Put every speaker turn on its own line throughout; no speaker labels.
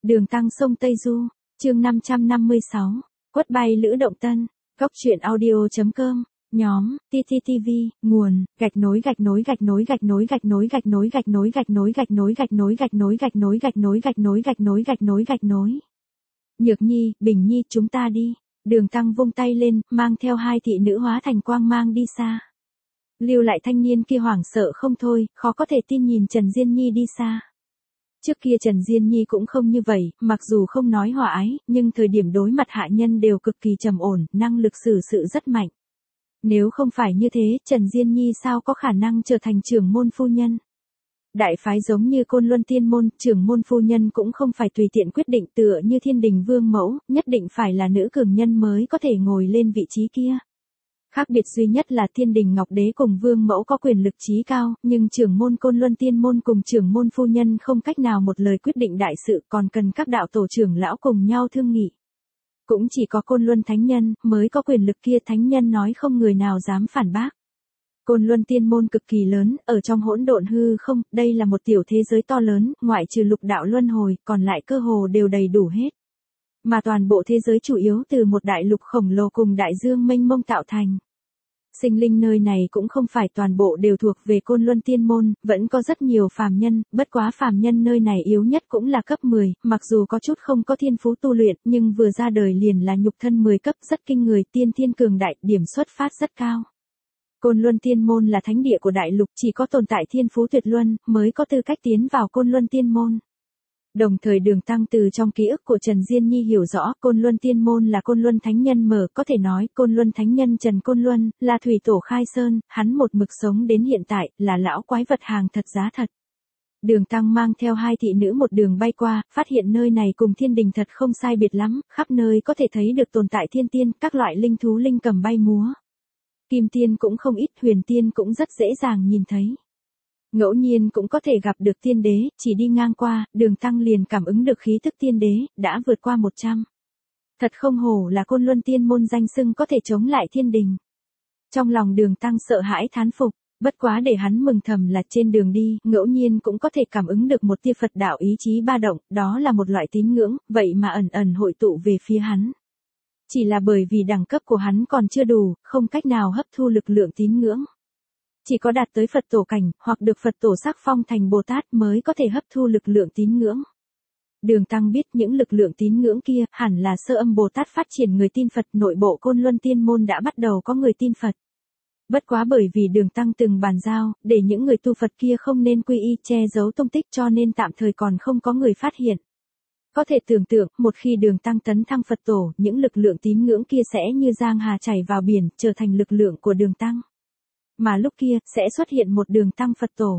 Đường Tăng sông Tây Du, chương 556, quất bay Lữ Động Tân, góc truyện audio.com, nhóm, TTTV, nguồn, gạch nối. Nhược Nhi, Bình Nhi, chúng ta đi. Đường Tăng vung tay lên, mang theo hai thị nữ hóa thành quang mang đi xa. Lưu lại thanh niên kia hoảng sợ không thôi, khó có thể tin nhìn Trần Diên Nhi đi xa. Trước kia Trần Diên Nhi cũng không như vậy, mặc dù không nói hòa ái, nhưng thời điểm đối mặt hạ nhân đều cực kỳ trầm ổn, năng lực xử sự rất mạnh. Nếu không phải như thế, Trần Diên Nhi sao có khả năng trở thành trưởng môn phu nhân? Đại phái giống như Côn Luân Tiên Môn, trưởng môn phu nhân cũng không phải tùy tiện quyết định, tựa như Thiên Đình Vương mẫu, nhất định phải là nữ cường nhân mới có thể ngồi lên vị trí kia. Khác biệt duy nhất là Thiên Đình Ngọc Đế cùng Vương mẫu có quyền lực chí cao, nhưng trưởng môn Côn Luân Tiên Môn cùng trưởng môn phu nhân không cách nào một lời quyết định đại sự, còn cần các đạo tổ trưởng lão cùng nhau thương nghị. Cũng chỉ có Côn Luân Thánh Nhân mới có quyền lực kia, Thánh Nhân nói không người nào dám phản bác. Côn Luân Tiên Môn cực kỳ lớn, ở trong hỗn độn hư không, đây là một tiểu thế giới to lớn, ngoại trừ lục đạo luân hồi, còn lại cơ hồ đều đầy đủ hết. Mà toàn bộ thế giới chủ yếu từ một đại lục khổng lồ cùng đại dương mênh mông tạo thành. Sinh linh nơi này cũng không phải toàn bộ đều thuộc về Côn Luân Tiên Môn, vẫn có rất nhiều phàm nhân, bất quá phàm nhân nơi này yếu nhất cũng là cấp 10, mặc dù có chút không có thiên phú tu luyện, nhưng vừa ra đời liền là nhục thân 10 cấp, rất kinh người, tiên thiên cường đại, điểm xuất phát rất cao. Côn Luân Tiên Môn là thánh địa của đại lục, chỉ có tồn tại thiên phú tuyệt luân, mới có tư cách tiến vào Côn Luân Tiên Môn. Đồng thời Đường Tăng từ trong ký ức của Trần Diên Nhi hiểu rõ, Côn Luân Tiên Môn là Côn Luân Thánh Nhân mở, có thể nói, Côn Luân Thánh Nhân Trần Côn Luân, là thủy tổ khai sơn, hắn một mực sống đến hiện tại, là lão quái vật hàng thật giá thật. Đường Tăng mang theo hai thị nữ một đường bay qua, phát hiện nơi này cùng Thiên Đình thật không sai biệt lắm, khắp nơi có thể thấy được tồn tại thiên tiên, các loại linh thú linh cầm bay múa. Kim tiên cũng không ít, huyền tiên cũng rất dễ dàng nhìn thấy. Ngẫu nhiên cũng có thể gặp được tiên đế, chỉ đi ngang qua, Đường Tăng liền cảm ứng được khí tức tiên đế, đã vượt qua 100. Thật không hổ là Côn Luân Tiên Môn danh xưng có thể chống lại Thiên Đình. Trong lòng Đường Tăng sợ hãi thán phục, bất quá để hắn mừng thầm là trên đường đi, ngẫu nhiên cũng có thể cảm ứng được một tia Phật đạo ý chí ba động, đó là một loại tín ngưỡng, vậy mà ẩn ẩn hội tụ về phía hắn. Chỉ là bởi vì đẳng cấp của hắn còn chưa đủ, không cách nào hấp thu lực lượng tín ngưỡng. Chỉ có đạt tới Phật tổ cảnh, hoặc được Phật tổ sắc phong thành Bồ Tát mới có thể hấp thu lực lượng tín ngưỡng. Đường Tăng biết những lực lượng tín ngưỡng kia, hẳn là sơ âm Bồ Tát phát triển người tin Phật, nội bộ Côn Luân Tiên Môn đã bắt đầu có người tin Phật. Bất quá bởi vì Đường Tăng từng bàn giao, để những người tu Phật kia không nên quy y, che giấu tung tích, cho nên tạm thời còn không có người phát hiện. Có thể tưởng tượng, một khi Đường Tăng tấn thăng Phật tổ, những lực lượng tín ngưỡng kia sẽ như giang hà chảy vào biển, trở thành lực lượng của Đường Tăng. Mà lúc kia, sẽ xuất hiện một Đường Tăng Phật tổ.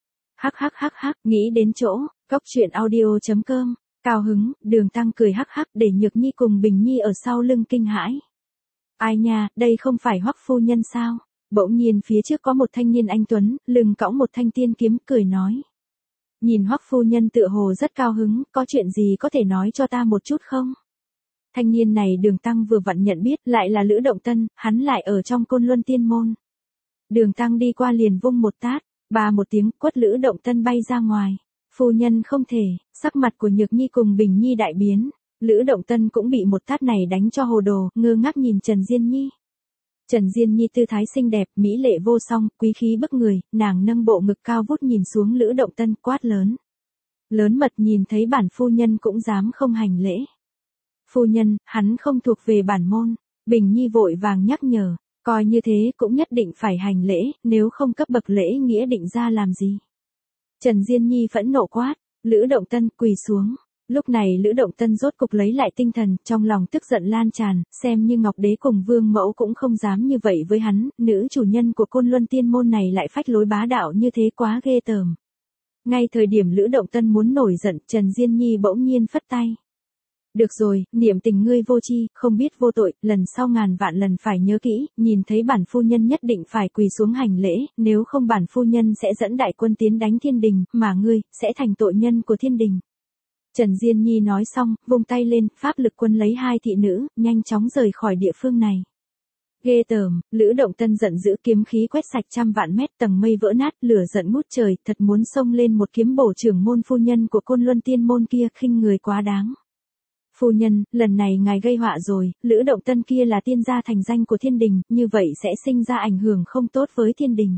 Nghĩ đến chỗ, góc truyện audio.com, cao hứng, Đường Tăng cười để Nhược Nhi cùng Bình Nhi ở sau lưng kinh hãi. Ai nha, đây không phải Hoắc phu nhân sao? Bỗng nhiên phía trước có một thanh niên anh tuấn, lưng cõng một thanh tiên kiếm, cười nói. Nhìn Hoắc phu nhân tựa hồ rất cao hứng, có chuyện gì có thể nói cho ta một chút không? Thanh niên này Đường Tăng vừa vặn nhận biết, lại là Lữ Động Tân, hắn lại ở trong Côn Luân Tiên Môn. Đường Tăng đi qua liền vung một tát, ba một tiếng, quất Lữ Động Tân bay ra ngoài. Phu nhân không thể, sắc mặt của Nhược Nhi cùng Bình Nhi đại biến. Lữ Động Tân cũng bị một tát này đánh cho hồ đồ, ngơ ngác nhìn Trần Diên Nhi. Trần Diên Nhi tư thái xinh đẹp, mỹ lệ vô song, quý khí bức người, nàng nâng bộ ngực cao vút nhìn xuống Lữ Động Tân, quát lớn. Lớn mật, nhìn thấy bản phu nhân cũng dám không hành lễ. Phu nhân, hắn không thuộc về bản môn. Bình Nhi vội vàng nhắc nhở, coi như thế cũng nhất định phải hành lễ, nếu không cấp bậc lễ nghĩa định ra làm gì. Trần Diên Nhi phẫn nộ quát, Lữ Động Tân, quỳ xuống. Lúc này Lữ Động Tân rốt cục lấy lại tinh thần, trong lòng tức giận lan tràn, xem như Ngọc Đế cùng Vương mẫu cũng không dám như vậy với hắn, nữ chủ nhân của Côn Luân Tiên Môn này lại phách lối bá đạo như thế, quá ghê tởm. Ngay thời điểm Lữ Động Tân muốn nổi giận, Trần Diên Nhi bỗng nhiên phất tay. Được rồi, niệm tình ngươi vô tri, không biết vô tội, lần sau ngàn vạn lần phải nhớ kỹ, nhìn thấy bản phu nhân nhất định phải quỳ xuống hành lễ, nếu không bản phu nhân sẽ dẫn đại quân tiến đánh Thiên Đình, mà ngươi, sẽ thành tội nhân của Thiên Đình. Trần Diên Nhi nói xong, vung tay lên, pháp lực quân lấy hai thị nữ, nhanh chóng rời khỏi địa phương này. Ghê tởm, Lữ Động Tân giận dữ kiếm khí quét sạch trăm vạn mét, tầng mây vỡ nát, lửa giận ngút trời, thật muốn xông lên một kiếm bổ trưởng môn phu nhân của Côn Luân Tiên môn kia, khinh người quá đáng. Phu nhân, lần này ngài gây họa rồi, Lữ Động Tân kia là tiên gia thành danh của thiên đình, như vậy sẽ sinh ra ảnh hưởng không tốt với thiên đình.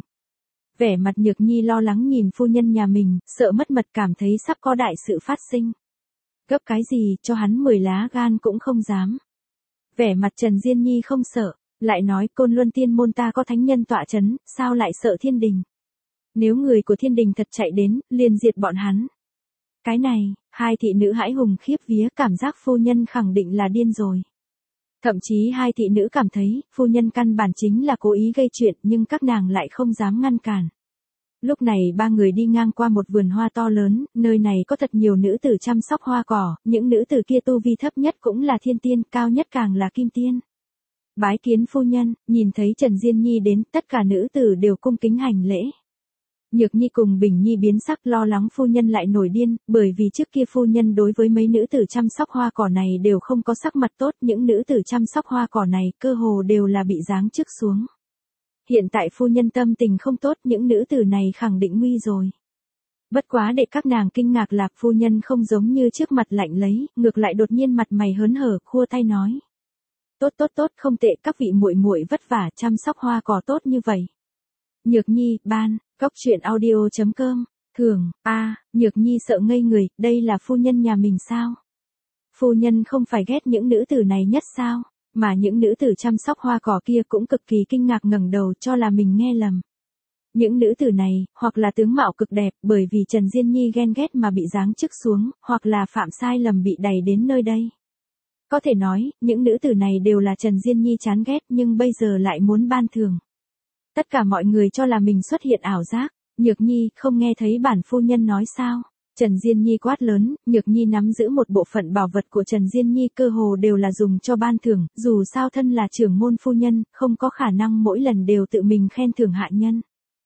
Vẻ mặt Nhược Nhi lo lắng nhìn phu nhân nhà mình, sợ mất mật, cảm thấy sắp có đại sự phát sinh. Gấp cái gì, cho hắn 10 lá gan cũng không dám. Vẻ mặt Trần Diên Nhi không sợ, lại nói Côn Luân Tiên môn ta có thánh nhân tọa chấn, sao lại sợ thiên đình. Nếu người của thiên đình thật chạy đến, liền diệt bọn hắn. Cái này, hai thị nữ hãi hùng khiếp vía, cảm giác phu nhân khẳng định là điên rồi. Thậm chí hai thị nữ cảm thấy, phu nhân căn bản chính là cố ý gây chuyện, nhưng các nàng lại không dám ngăn cản. Lúc này ba người đi ngang qua một vườn hoa to lớn, nơi này có thật nhiều nữ tử chăm sóc hoa cỏ, những nữ tử kia tu vi thấp nhất cũng là thiên tiên, cao nhất càng là kim tiên. Bái kiến phu nhân, nhìn thấy Trần Diên Nhi đến, tất cả nữ tử đều cung kính hành lễ. Nhược Nhi cùng Bình Nhi biến sắc, lo lắng phu nhân lại nổi điên, bởi vì trước kia phu nhân đối với mấy nữ tử chăm sóc hoa cỏ này đều không có sắc mặt tốt, những nữ tử chăm sóc hoa cỏ này cơ hồ đều là bị giáng chức xuống. Hiện tại phu nhân tâm tình không tốt, những nữ tử này khẳng định nguy rồi. Bất quá để các nàng kinh ngạc là phu nhân không giống như trước mặt lạnh lấy, ngược lại đột nhiên mặt mày hớn hở, khua tay nói. Tốt tốt tốt, không tệ, các vị muội muội vất vả chăm sóc hoa cỏ tốt như vậy. Nhược Nhi, ban, góc truyện audio.com, thường, Nhược Nhi sợ ngây người, đây là phu nhân nhà mình sao? Phu nhân không phải ghét những nữ tử này nhất sao? Mà những nữ tử chăm sóc hoa cỏ kia cũng cực kỳ kinh ngạc ngẩng đầu cho là mình nghe lầm. Những nữ tử này, hoặc là tướng mạo cực đẹp, bởi vì Trần Diên Nhi ghen ghét mà bị giáng chức xuống, hoặc là phạm sai lầm bị đày đến nơi đây. Có thể nói, những nữ tử này đều là Trần Diên Nhi chán ghét nhưng bây giờ lại muốn ban thưởng. Tất cả mọi người cho là mình xuất hiện ảo giác. Nhược Nhi, không nghe thấy bản phu nhân nói sao? Trần Diên Nhi quát lớn, Nhược Nhi nắm giữ một bộ phận bảo vật của Trần Diên Nhi cơ hồ đều là dùng cho ban thưởng, dù sao thân là trưởng môn phu nhân, không có khả năng mỗi lần đều tự mình khen thưởng hạ nhân.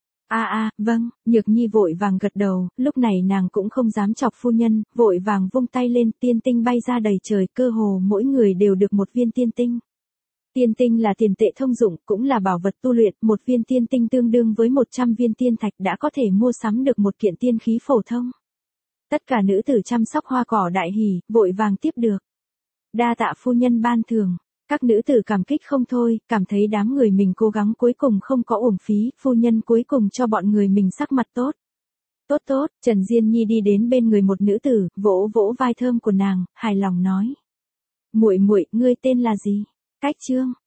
Vâng, Nhược Nhi vội vàng gật đầu, lúc này nàng cũng không dám chọc phu nhân, vội vàng vung tay lên, tiên tinh bay ra đầy trời, cơ hồ mỗi người đều được một viên tiên tinh. Tiên tinh là tiền tệ thông dụng, cũng là bảo vật tu luyện, một viên tiên tinh tương đương với 100 viên tiên thạch đã có thể mua sắm được một kiện tiên khí phổ thông. Tất cả nữ tử chăm sóc hoa cỏ đại hỉ, vội vàng tiếp được. Đa tạ phu nhân ban thưởng, các nữ tử cảm kích không thôi, cảm thấy đám người mình cố gắng cuối cùng không có uổng phí, phu nhân cuối cùng cho bọn người mình sắc mặt tốt. Tốt tốt, Trần Diên Nhi đi đến bên người một nữ tử, vỗ vỗ vai thơm của nàng, hài lòng nói. Muội muội, ngươi tên là gì? Cách Trương,